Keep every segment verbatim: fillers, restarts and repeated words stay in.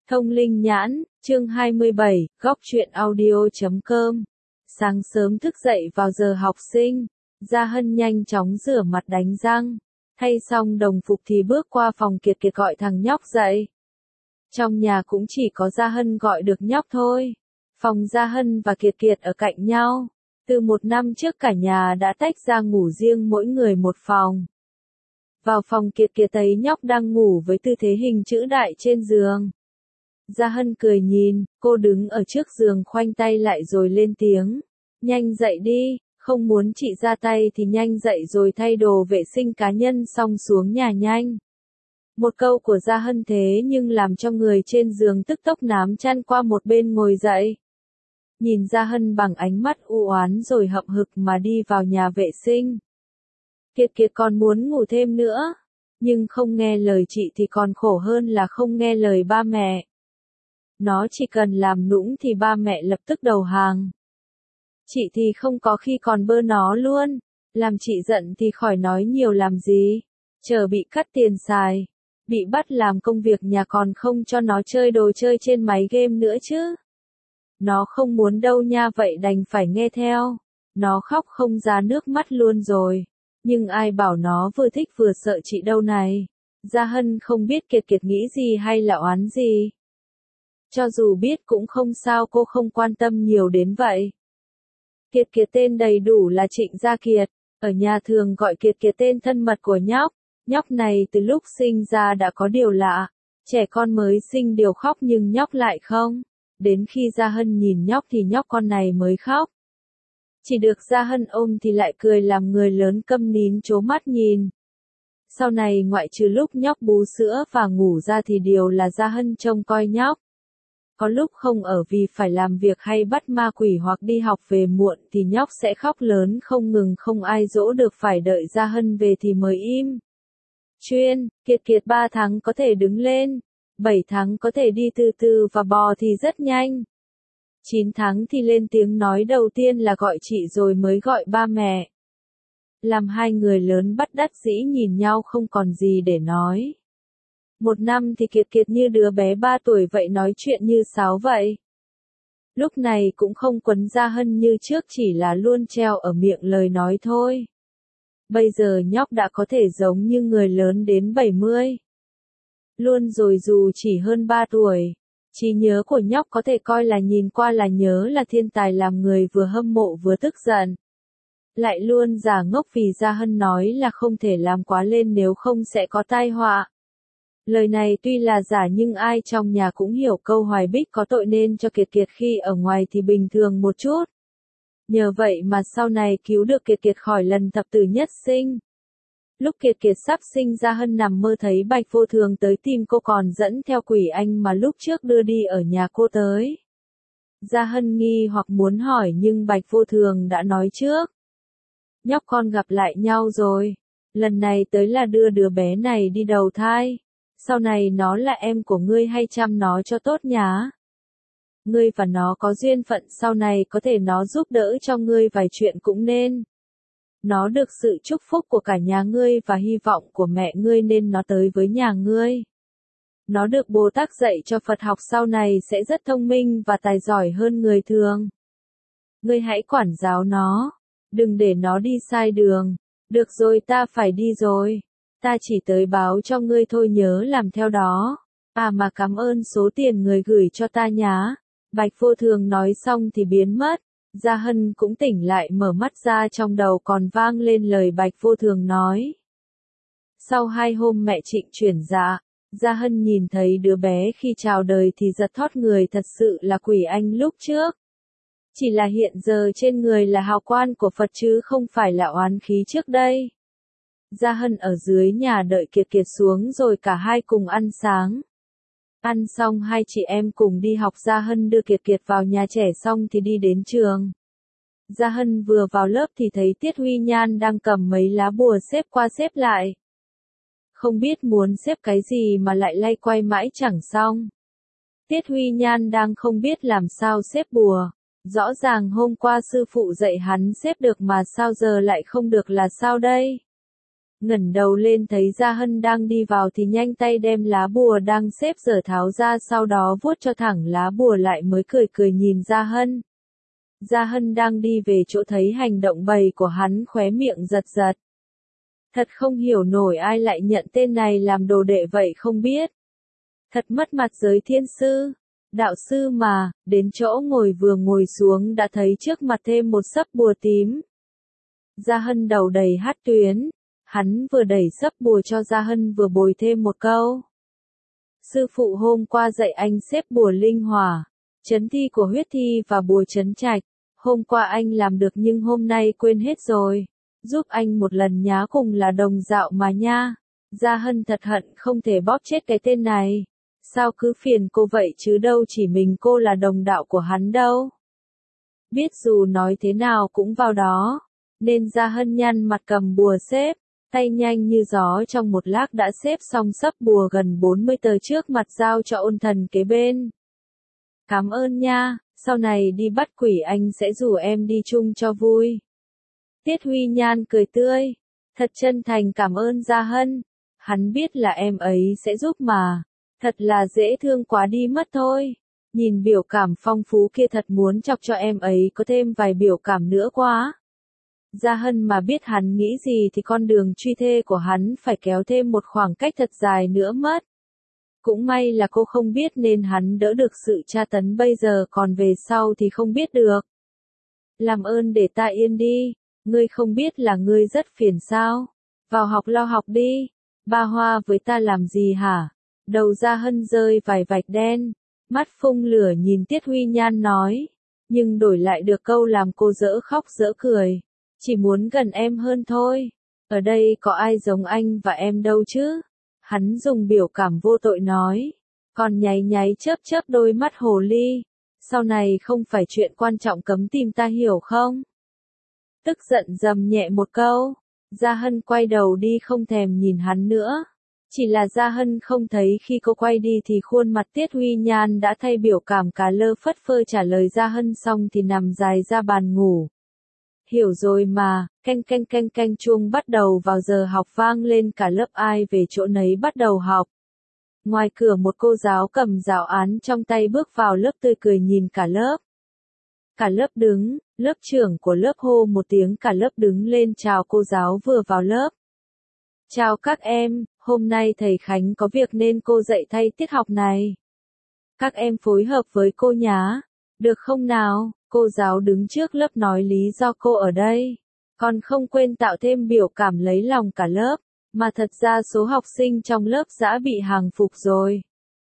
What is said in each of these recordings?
Thông linh nhãn, chương hai mươi bảy, góc truyện audio chấm com. Sáng sớm thức dậy vào giờ học sinh, Gia Hân nhanh chóng rửa mặt đánh răng, thay xong đồng phục thì bước qua phòng Kiệt Kiệt gọi thằng nhóc dậy. Trong nhà cũng chỉ có Gia Hân gọi được nhóc thôi. Phòng Gia Hân và Kiệt Kiệt ở cạnh nhau. Từ một năm trước cả nhà đã tách ra ngủ riêng mỗi người một phòng. Vào phòng Kiệt Kiệt thấy nhóc đang ngủ với tư thế hình chữ đại trên giường. Gia Hân cười nhìn, cô đứng ở trước giường khoanh tay lại rồi lên tiếng. Nhanh dậy đi, không muốn chị ra tay thì nhanh dậy rồi thay đồ vệ sinh cá nhân xong xuống nhà nhanh. Một câu của Gia Hân thế nhưng làm cho người trên giường tức tốc nám chăn qua một bên ngồi dậy. Nhìn Gia Hân bằng ánh mắt u oán rồi hậm hực mà đi vào nhà vệ sinh. Kiệt Kiệt còn muốn ngủ thêm nữa, nhưng không nghe lời chị thì còn khổ hơn là không nghe lời ba mẹ. Nó chỉ cần làm nũng thì ba mẹ lập tức đầu hàng. Chị thì không có khi còn bơ nó luôn, làm chị giận thì khỏi nói nhiều làm gì, chờ bị cắt tiền xài, bị bắt làm công việc nhà còn không cho nó chơi đồ chơi trên máy game nữa chứ. Nó không muốn đâu nha, vậy đành phải nghe theo. Nó khóc không ra nước mắt luôn rồi, nhưng ai bảo nó vừa thích vừa sợ chị đâu này. Gia Hân không biết Kiệt Kiệt nghĩ gì hay là oán gì. Cho dù biết cũng không sao, cô không quan tâm nhiều đến vậy. Kiệt Kiệt tên đầy đủ là Trịnh Gia Kiệt, ở nhà thường gọi Kiệt Kiệt tên thân mật của nhóc. Nhóc này từ lúc sinh ra đã có điều lạ, trẻ con mới sinh đều khóc nhưng nhóc lại không. Đến khi Gia Hân nhìn nhóc thì nhóc con này mới khóc. Chỉ được Gia Hân ôm thì lại cười làm người lớn câm nín trố mắt nhìn. Sau này ngoại trừ lúc nhóc bú sữa và ngủ ra thì điều là Gia Hân trông coi nhóc. Có lúc không ở vì phải làm việc hay bắt ma quỷ hoặc đi học về muộn thì nhóc sẽ khóc lớn không ngừng, không ai dỗ được, phải đợi Gia Hân về thì mới im. Chuyên, Kiệt Kiệt ba tháng có thể đứng lên, bảy tháng có thể đi từ từ và bò thì rất nhanh. chín tháng thì lên tiếng nói đầu tiên là gọi chị rồi mới gọi ba mẹ. Làm hai người lớn bất đắc dĩ nhìn nhau không còn gì để nói. Một năm thì Kiệt Kiệt như đứa bé ba tuổi vậy, nói chuyện như sáo vậy. Lúc này cũng không quấn Gia Hân như trước, chỉ là luôn treo ở miệng lời nói thôi. Bây giờ nhóc đã có thể giống như người lớn đến bảy mươi. Luôn rồi dù chỉ hơn ba tuổi. Trí nhớ của nhóc có thể coi là nhìn qua là nhớ là thiên tài, làm người vừa hâm mộ vừa tức giận. Lại luôn giả ngốc vì Gia Hân nói là không thể làm quá lên nếu không sẽ có tai họa. Lời này tuy là giả nhưng ai trong nhà cũng hiểu câu Hoài Bích có tội nên cho Kiệt Kiệt khi ở ngoài thì bình thường một chút. Nhờ vậy mà sau này cứu được Kiệt Kiệt khỏi lần thập tử nhất sinh. Lúc Kiệt Kiệt sắp sinh, Gia Hân nằm mơ thấy Bạch Vô Thường tới tìm cô, còn dẫn theo quỷ anh mà lúc trước đưa đi ở nhà cô tới. Gia Hân nghi hoặc muốn hỏi nhưng Bạch Vô Thường đã nói trước. Nhóc con gặp lại nhau rồi. Lần này tới là đưa đứa bé này đi đầu thai. Sau này nó là em của ngươi, hay chăm nó cho tốt nhá. Ngươi và nó có duyên phận, sau này có thể nó giúp đỡ cho ngươi vài chuyện cũng nên. Nó được sự chúc phúc của cả nhà ngươi và hy vọng của mẹ ngươi nên nó tới với nhà ngươi. Nó được Bồ Tát dạy cho Phật học, sau này sẽ rất thông minh và tài giỏi hơn người thường. Ngươi hãy quản giáo nó, đừng để nó đi sai đường. Được rồi, ta phải đi rồi. Ta chỉ tới báo cho ngươi thôi, nhớ làm theo đó. À mà cảm ơn số tiền người gửi cho ta nhá. Bạch Vô Thường nói xong thì biến mất. Gia Hân cũng tỉnh lại, mở mắt ra trong đầu còn vang lên lời Bạch Vô Thường nói. Sau hai hôm mẹ Trịnh chuyển dạ, Gia Hân nhìn thấy đứa bé khi chào đời thì giật thót người, thật sự là quỷ anh lúc trước. Chỉ là hiện giờ trên người là hào quang của Phật chứ không phải là oán khí trước đây. Gia Hân ở dưới nhà đợi Kiệt Kiệt xuống rồi cả hai cùng ăn sáng. Ăn xong hai chị em cùng đi học. Gia Hân đưa Kiệt Kiệt vào nhà trẻ xong thì đi đến trường. Gia Hân vừa vào lớp thì thấy Tiết Huy Nhan đang cầm mấy lá bùa xếp qua xếp lại. Không biết muốn xếp cái gì mà lại lay quay mãi chẳng xong. Tiết Huy Nhan đang không biết làm sao xếp bùa. Rõ ràng hôm qua sư phụ dạy hắn xếp được mà sao giờ lại không được là sao đây? ngẩng đầu lên thấy Gia Hân đang đi vào thì nhanh tay đem lá bùa đang xếp dở tháo ra, sau đó vuốt cho thẳng lá bùa lại mới cười cười nhìn Gia Hân. Gia Hân đang đi về chỗ thấy hành động bầy của hắn, khóe miệng giật giật. Thật không hiểu nổi ai lại nhận tên này làm đồ đệ vậy không biết. Thật mất mặt giới thiên sư. Đạo sư mà, đến chỗ ngồi vừa ngồi xuống đã thấy trước mặt thêm một sấp bùa tím. Gia Hân đầu đầy hắt tuyến, hắn vừa đẩy sấp bùa cho Gia Hân vừa bồi thêm một câu. Sư phụ hôm qua dạy anh xếp bùa linh hỏa, chấn thi của huyết thi và bùa chấn trạch, hôm qua anh làm được nhưng hôm nay quên hết rồi, giúp anh một lần nhá, cùng là đồng dạo mà nha. Gia Hân thật hận không thể bóp chết cái tên này. Sao cứ phiền cô vậy chứ, đâu chỉ mình cô là đồng đạo của hắn đâu. Biết dù nói thế nào cũng vào đó, nên Gia Hân nhăn mặt cầm bùa xếp, tay nhanh như gió trong một lát đã xếp xong sấp bùa gần bốn mươi tờ trước mặt giao cho ôn thần kế bên. Cảm ơn nha, sau này đi bắt quỷ anh sẽ rủ em đi chung cho vui. Tiết Huy Nhan cười tươi, thật chân thành cảm ơn Gia Hân, hắn biết là em ấy sẽ giúp mà. Thật là dễ thương quá đi mất thôi. Nhìn biểu cảm phong phú kia thật muốn chọc cho em ấy có thêm vài biểu cảm nữa quá. Gia Hân mà biết hắn nghĩ gì thì con đường truy thê của hắn phải kéo thêm một khoảng cách thật dài nữa mất. Cũng may là cô không biết nên hắn đỡ được sự tra tấn bây giờ, còn về sau thì không biết được. Làm ơn để ta yên đi, ngươi không biết là ngươi rất phiền sao. Vào học lo học đi, ba hoa với ta làm gì hả? Đầu Gia Hân rơi vài vạch đen, mắt phun lửa nhìn Tiết Huy Nhan nói, nhưng đổi lại được câu làm cô dỡ khóc dỡ cười, chỉ muốn gần em hơn thôi, ở đây có ai giống anh và em đâu chứ, hắn dùng biểu cảm vô tội nói, còn nháy nháy chớp chớp đôi mắt hồ ly, sau này không phải chuyện quan trọng cấm tìm ta hiểu không? Tức giận dầm nhẹ một câu, Gia Hân quay đầu đi không thèm nhìn hắn nữa. Chỉ là Gia Hân không thấy khi cô quay đi thì khuôn mặt Tiết Huy Nhan đã thay biểu cảm cá lơ phất phơ, trả lời Gia Hân xong thì nằm dài ra bàn ngủ. Hiểu rồi mà, canh canh canh canh chuông bắt đầu vào giờ học vang lên, cả lớp ai về chỗ nấy bắt đầu học. Ngoài cửa một cô giáo cầm giáo án trong tay bước vào lớp, tươi cười nhìn cả lớp. Cả lớp đứng, lớp trưởng của lớp hô một tiếng, cả lớp đứng lên chào cô giáo vừa vào lớp. Chào các em, hôm nay thầy Khánh có việc nên cô dạy thay tiết học này. Các em phối hợp với cô nhá, được không nào? Cô giáo đứng trước lớp nói lý do cô ở đây. Còn không quên tạo thêm biểu cảm lấy lòng cả lớp, mà thật ra số học sinh trong lớp đã bị hàng phục rồi.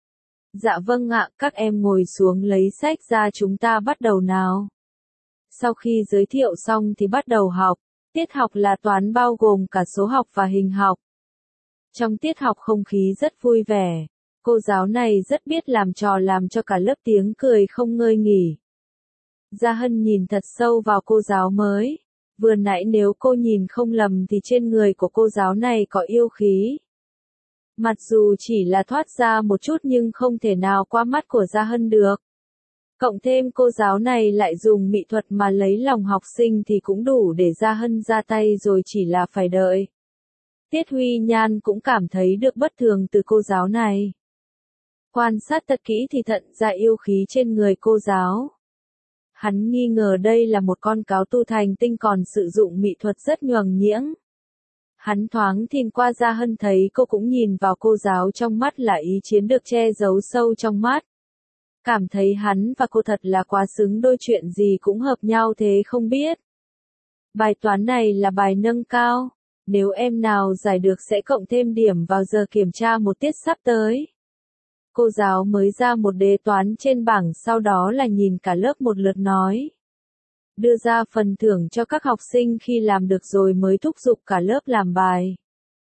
Dạ vâng ạ, các em ngồi xuống lấy sách ra, chúng ta bắt đầu nào. Sau khi giới thiệu xong thì bắt đầu học. Tiết học là toán, bao gồm cả số học và hình học. Trong tiết học không khí rất vui vẻ. Cô giáo này rất biết làm trò, làm cho cả lớp tiếng cười không ngơi nghỉ. Gia Hân nhìn thật sâu vào cô giáo mới. Vừa nãy nếu cô nhìn không lầm thì trên người của cô giáo này có yêu khí. Mặc dù chỉ là thoát ra một chút nhưng không thể nào qua mắt của Gia Hân được. Cộng thêm cô giáo này lại dùng mỹ thuật mà lấy lòng học sinh thì cũng đủ để Gia Hân ra tay rồi, chỉ là phải đợi. Tiết Huy Nhan cũng cảm thấy được bất thường từ cô giáo này. Quan sát thật kỹ thì thận ra yêu khí trên người cô giáo. Hắn nghi ngờ đây là một con cáo tu thành tinh còn sử dụng mỹ thuật rất nhuần nhuyễn. Hắn thoáng nhìn qua Gia Hân thấy cô cũng nhìn vào cô giáo, trong mắt là ý chiến được che giấu sâu trong mắt. Cảm thấy hắn và cô thật là quá xứng đôi, chuyện gì cũng hợp nhau thế không biết. Bài toán này là bài nâng cao. Nếu em nào giải được sẽ cộng thêm điểm vào giờ kiểm tra một tiết sắp tới. Cô giáo mới ra một đề toán trên bảng, sau đó là nhìn cả lớp một lượt nói. Đưa ra phần thưởng cho các học sinh khi làm được rồi mới thúc giục cả lớp làm bài.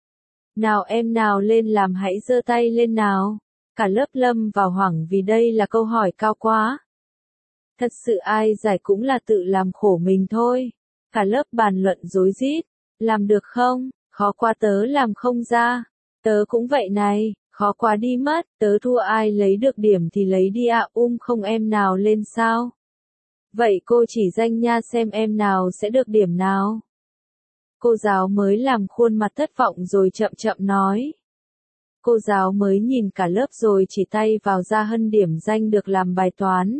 Nào em nào lên làm, hãy giơ tay lên nào. Cả lớp lâm vào hoảng vì đây là câu hỏi cao quá. Thật sự ai giải cũng là tự làm khổ mình thôi. Cả lớp bàn luận rối rít. Làm được không? Khó quá, tớ làm không ra. Tớ cũng vậy này, khó quá đi mất. Tớ thua, ai lấy được điểm thì lấy đi ạ. À, um không em nào lên sao? Vậy cô chỉ danh nha, xem em nào sẽ được điểm nào. Cô giáo mới làm khuôn mặt thất vọng rồi chậm chậm nói. Cô giáo mới nhìn cả lớp rồi chỉ tay vào Gia Hân điểm danh được làm bài toán.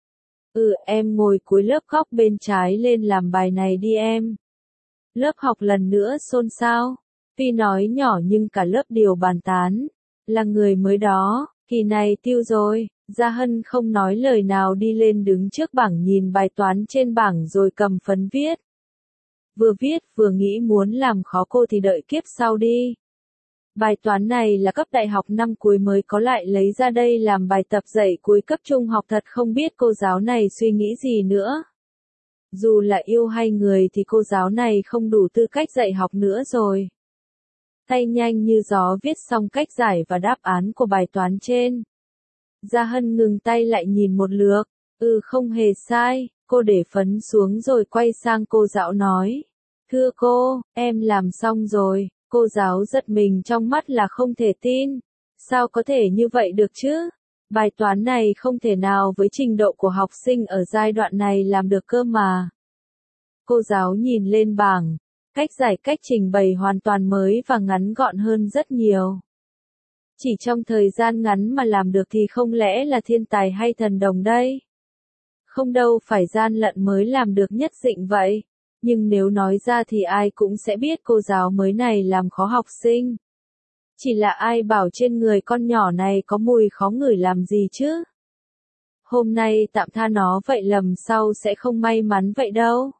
Ừ, em ngồi cuối lớp góc bên trái lên làm bài này đi em. Lớp học lần nữa xôn xao. Tuy nói nhỏ nhưng cả lớp đều bàn tán. Là người mới đó, kỳ này tiêu rồi. Gia Hân không nói lời nào đi lên đứng trước bảng nhìn bài toán trên bảng rồi cầm phấn viết. Vừa viết vừa nghĩ muốn làm khó cô thì đợi kiếp sau đi. Bài toán này là cấp đại học năm cuối mới có lại lấy ra đây làm bài tập dạy cuối cấp trung học, thật không biết cô giáo này suy nghĩ gì nữa. Dù là yêu hay người thì cô giáo này không đủ tư cách dạy học nữa rồi. Tay nhanh như gió viết xong cách giải và đáp án của bài toán trên. Gia Hân ngừng tay lại nhìn một lượt. Ừ, không hề sai. Cô để phấn xuống rồi quay sang cô giáo nói. Thưa cô, em làm xong rồi. Cô giáo giật mình trong mắt là không thể tin. Sao có thể như vậy được chứ? Bài toán này không thể nào với trình độ của học sinh ở giai đoạn này làm được cơ mà. Cô giáo nhìn lên bảng. Cách giải cách trình bày hoàn toàn mới và ngắn gọn hơn rất nhiều. Chỉ trong thời gian ngắn mà làm được thì không lẽ là thiên tài hay thần đồng đây? Không đâu, phải gian lận mới làm được nhất định vậy. Nhưng nếu nói ra thì ai cũng sẽ biết cô giáo mới này làm khó học sinh. Chỉ là ai bảo trên người con nhỏ này có mùi khó ngửi làm gì chứ? Hôm nay tạm tha nó vậy, lầm sau sẽ không may mắn vậy đâu.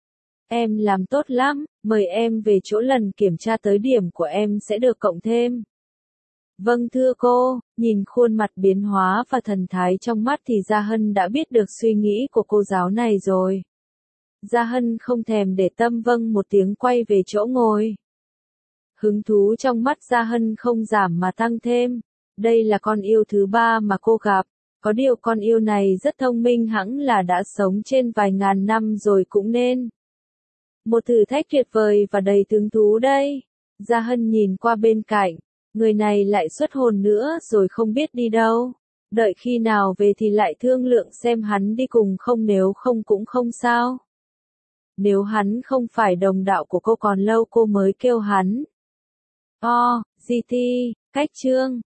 Em làm tốt lắm, mời em về chỗ lần kiểm tra tới điểm của em sẽ được cộng thêm. Vâng thưa cô, nhìn khuôn mặt biến hóa và thần thái trong mắt thì Gia Hân đã biết được suy nghĩ của cô giáo này rồi. Gia Hân không thèm để tâm vâng một tiếng quay về chỗ ngồi. Hứng thú trong mắt Gia Hân không giảm mà tăng thêm. Đây là con yêu thứ ba mà cô gặp. Có điều con yêu này rất thông minh, hẳn là đã sống trên vài ngàn năm rồi cũng nên. Một thử thách tuyệt vời và đầy hứng thú đây. Gia Hân nhìn qua bên cạnh. Người này lại xuất hồn nữa rồi không biết đi đâu. Đợi khi nào về thì lại thương lượng xem hắn đi cùng không, nếu không cũng không sao. Nếu hắn không phải đồng đạo của cô còn lâu cô mới kêu hắn. O, giê tê, cách chương.